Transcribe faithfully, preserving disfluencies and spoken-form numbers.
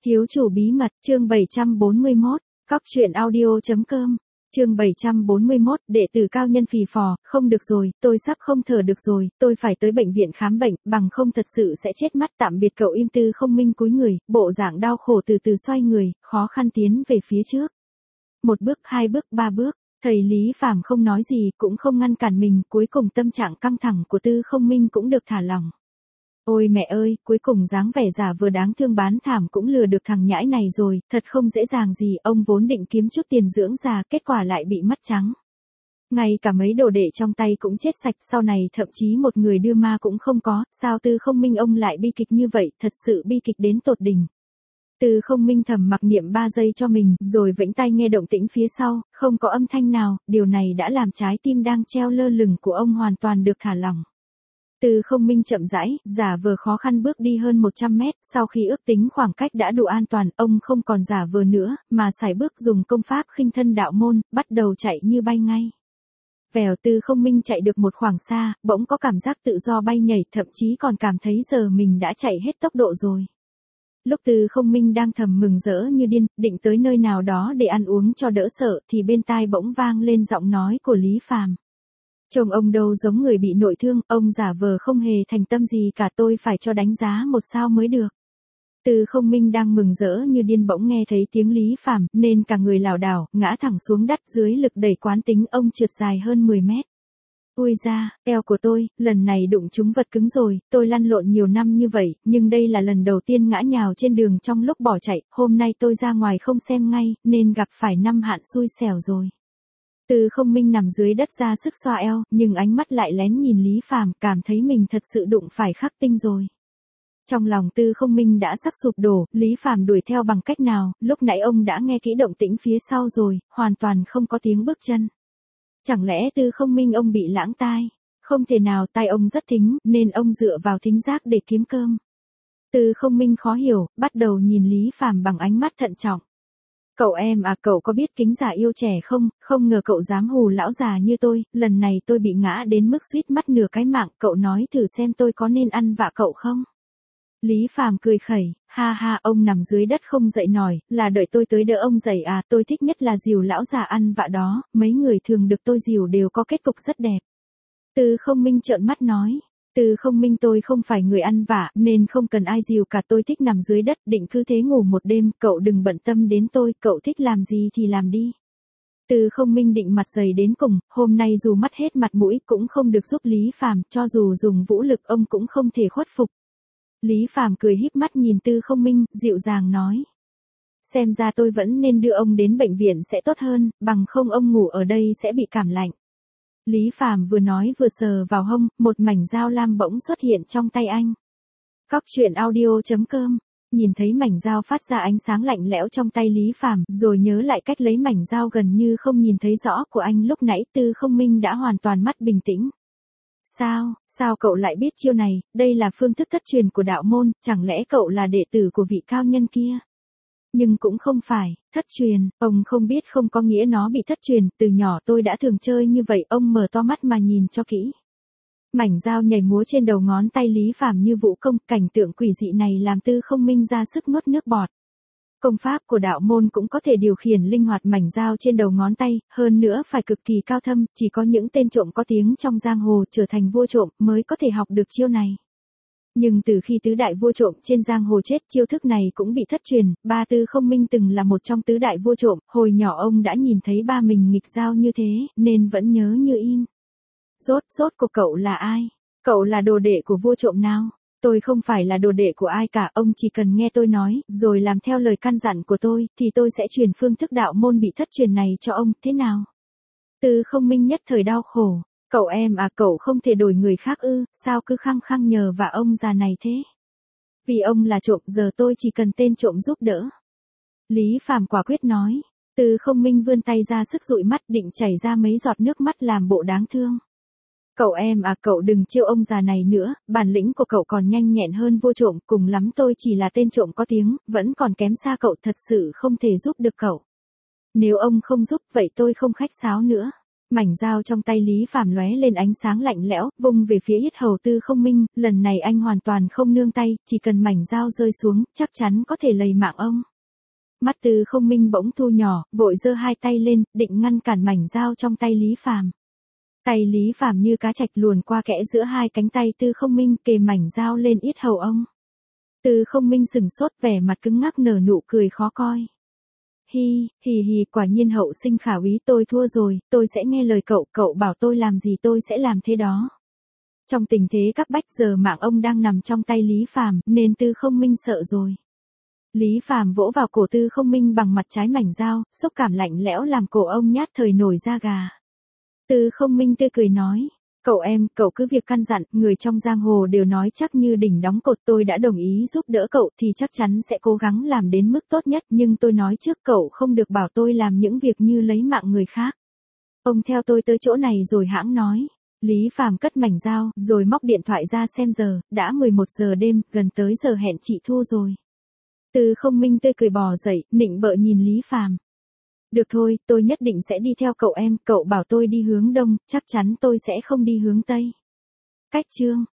Thiếu chủ bí mật, chương bảy trăm bốn mươi mốt, cóc truyện audio chấm com, chương bảy trăm bốn mươi mốt, đệ tử cao nhân phì phò, không được rồi, tôi sắp không thở được rồi, tôi phải tới bệnh viện khám bệnh, bằng không thật sự sẽ chết mất. Tạm biệt cậu im. Tư Không Minh cúi người, bộ dạng đau khổ từ từ xoay người, khó khăn tiến về phía trước. Một bước, hai bước, ba bước, thầy Lý Phàm không nói gì, cũng không ngăn cản mình, cuối cùng tâm trạng căng thẳng của Tư Không Minh cũng được thả lỏng. Ôi mẹ ơi, cuối cùng dáng vẻ giả vừa đáng thương bán thảm cũng lừa được thằng nhãi này rồi, thật không dễ dàng gì. Ông vốn định kiếm chút tiền dưỡng già, kết quả lại bị mất trắng. Ngay cả mấy đồ đệ trong tay cũng chết sạch, sau này thậm chí một người đưa ma cũng không có. Sao Tư Không Minh ông lại bi kịch như vậy, thật sự bi kịch đến tột đỉnh. Tư Không Minh thầm mặc niệm ba giây cho mình, rồi vẫy tay nghe động tĩnh phía sau, không có âm thanh nào, điều này đã làm trái tim đang treo lơ lửng của ông hoàn toàn được thả lỏng. Tư Không Minh chậm rãi, giả vờ khó khăn bước đi hơn một trăm mét, sau khi ước tính khoảng cách đã đủ an toàn, ông không còn giả vờ nữa, mà sải bước dùng công pháp khinh thân đạo môn, bắt đầu chạy như bay ngay. Vèo. Tư Không Minh chạy được một khoảng xa, bỗng có cảm giác tự do bay nhảy, thậm chí còn cảm thấy giờ mình đã chạy hết tốc độ rồi. Lúc Tư Không Minh đang thầm mừng rỡ như điên, định tới nơi nào đó để ăn uống cho đỡ sợ, thì bên tai bỗng vang lên giọng nói của Lý Phàm. Trông ông đâu giống người bị nội thương, ông giả vờ không hề thành tâm gì cả, tôi phải cho đánh giá một sao mới được. Tư Không Minh đang mừng rỡ như điên bỗng nghe thấy tiếng Lý Phàm, nên cả người lảo đảo, ngã thẳng xuống đất, dưới lực đẩy quán tính ông trượt dài hơn mười mét. Ui da, eo của tôi, lần này đụng trúng vật cứng rồi, tôi lăn lộn nhiều năm như vậy, nhưng đây là lần đầu tiên ngã nhào trên đường trong lúc bỏ chạy, hôm nay tôi ra ngoài không xem ngay, nên gặp phải năm hạn xui xẻo rồi. Tư Không Minh nằm dưới đất ra sức xoa eo, nhưng ánh mắt lại lén nhìn Lý Phàm, cảm thấy mình thật sự đụng phải khắc tinh rồi. Trong lòng Tư Không Minh đã sắp sụp đổ, Lý Phàm đuổi theo bằng cách nào, lúc nãy ông đã nghe kỹ động tĩnh phía sau rồi, hoàn toàn không có tiếng bước chân. Chẳng lẽ Tư Không Minh ông bị lãng tai? Không thể nào, tai ông rất thính, nên ông dựa vào thính giác để kiếm cơm. Tư Không Minh khó hiểu, bắt đầu nhìn Lý Phàm bằng ánh mắt thận trọng. Cậu em à, cậu có biết kính già yêu trẻ không, không ngờ cậu dám hù lão già như tôi, lần này tôi bị ngã đến mức suýt mất nửa cái mạng, cậu nói thử xem tôi có nên ăn vạ cậu không? Lý Phàm cười khẩy, ha ha, ông nằm dưới đất không dậy nổi, là đợi tôi tới đỡ ông dậy à, tôi thích nhất là dìu lão già ăn vạ đó, mấy người thường được tôi dìu đều có kết cục rất đẹp. Tư Không Minh trợn mắt nói. Tư Không Minh, tôi không phải người ăn vạ, nên không cần ai dìu cả, tôi thích nằm dưới đất, định cứ thế ngủ một đêm, cậu đừng bận tâm đến tôi, cậu thích làm gì thì làm đi. Tư Không Minh định mặt dày đến cùng, hôm nay dù mất hết mặt mũi cũng không được giúp Lý Phàm, cho dù dùng vũ lực ông cũng không thể khuất phục. Lý Phàm cười híp mắt nhìn Tư Không Minh, dịu dàng nói. Xem ra tôi vẫn nên đưa ông đến bệnh viện sẽ tốt hơn, bằng không ông ngủ ở đây sẽ bị cảm lạnh. Lý Phàm vừa nói vừa sờ vào hông, một mảnh dao lam bỗng xuất hiện trong tay anh. Cóc truyện audio chấm com, nhìn thấy mảnh dao phát ra ánh sáng lạnh lẽo trong tay Lý Phàm, rồi nhớ lại cách lấy mảnh dao gần như không nhìn thấy rõ của anh lúc nãy, Tư Không Minh đã hoàn toàn mất bình tĩnh. Sao, sao cậu lại biết chiêu này, đây là phương thức thất truyền của đạo môn, chẳng lẽ cậu là đệ tử của vị cao nhân kia? Nhưng cũng không phải, thất truyền, ông không biết không có nghĩa nó bị thất truyền, từ nhỏ tôi đã thường chơi như vậy, ông mở to mắt mà nhìn cho kỹ. Mảnh dao nhảy múa trên đầu ngón tay Lý Phàm như vũ công, cảnh tượng quỷ dị này làm Tư Không Minh ra sức nuốt nước bọt. Công pháp của đạo môn cũng có thể điều khiển linh hoạt mảnh dao trên đầu ngón tay, hơn nữa phải cực kỳ cao thâm, chỉ có những tên trộm có tiếng trong giang hồ trở thành vua trộm mới có thể học được chiêu này. Nhưng từ khi tứ đại vua trộm trên giang hồ chết, chiêu thức này cũng bị thất truyền, ba Tư Không Minh từng là một trong tứ đại vua trộm, hồi nhỏ ông đã nhìn thấy ba mình nghịch dao như thế, nên vẫn nhớ như in. Rốt, rốt của cậu là ai? Cậu là đồ đệ của vua trộm nào? Tôi không phải là đồ đệ của ai cả, ông chỉ cần nghe tôi nói, rồi làm theo lời căn dặn của tôi, thì tôi sẽ truyền phương thức đạo môn bị thất truyền này cho ông, thế nào? Tư Không Minh nhất thời đau khổ. Cậu em à, cậu không thể đổi người khác ư, sao cứ khăng khăng nhờ vả ông già này thế? Vì ông là trộm, giờ tôi chỉ cần tên trộm giúp đỡ. Lý Phàm quả quyết nói. Tư Không Minh vươn tay ra sức dụi mắt, định chảy ra mấy giọt nước mắt làm bộ đáng thương. Cậu em à, cậu đừng trêu ông già này nữa, bản lĩnh của cậu còn nhanh nhẹn hơn vua trộm, cùng lắm tôi chỉ là tên trộm có tiếng, vẫn còn kém xa cậu, thật sự không thể giúp được cậu. Nếu ông không giúp, vậy tôi không khách sáo nữa. Mảnh dao trong tay Lý Phàm lóe lên ánh sáng lạnh lẽo, vung về phía yết hầu Tư Không Minh, lần này anh hoàn toàn không nương tay, chỉ cần mảnh dao rơi xuống, chắc chắn có thể lầy mạng ông. Mắt Tư Không Minh bỗng thu nhỏ, vội giơ hai tay lên, định ngăn cản mảnh dao trong tay Lý Phàm. Tay Lý Phàm như cá trạch luồn qua kẽ giữa hai cánh tay Tư Không Minh, kề mảnh dao lên yết hầu ông. Tư Không Minh sừng sốt, vẻ mặt cứng ngắc, nở nụ cười khó coi. Hi, hì hì, quả nhiên hậu sinh khả úy, tôi thua rồi, tôi sẽ nghe lời cậu, cậu bảo tôi làm gì tôi sẽ làm thế đó. Trong tình thế cấp bách giờ mạng ông đang nằm trong tay Lý Phàm, nên Tư Không Minh sợ rồi. Lý Phàm vỗ vào cổ Tư Không Minh bằng mặt trái mảnh dao, xúc cảm lạnh lẽo làm cổ ông nhát thời nổi da gà. Tư Không Minh tươi cười nói, cậu em, cậu cứ việc căn dặn, người trong giang hồ đều nói chắc như đỉnh đóng cột, tôi đã đồng ý giúp đỡ cậu thì chắc chắn sẽ cố gắng làm đến mức tốt nhất, nhưng tôi nói trước cậu không được bảo tôi làm những việc như lấy mạng người khác. Ông theo tôi tới chỗ này rồi hãng nói. Lý Phàm cất mảnh dao, rồi móc điện thoại ra xem giờ, đã mười một giờ đêm, gần tới giờ hẹn chị Thu rồi. Tư Không Minh tươi cười bò dậy, nịnh bợ nhìn Lý Phàm. Được thôi, tôi nhất định sẽ đi theo cậu em, cậu bảo tôi đi hướng đông, chắc chắn tôi sẽ không đi hướng tây. Cách chương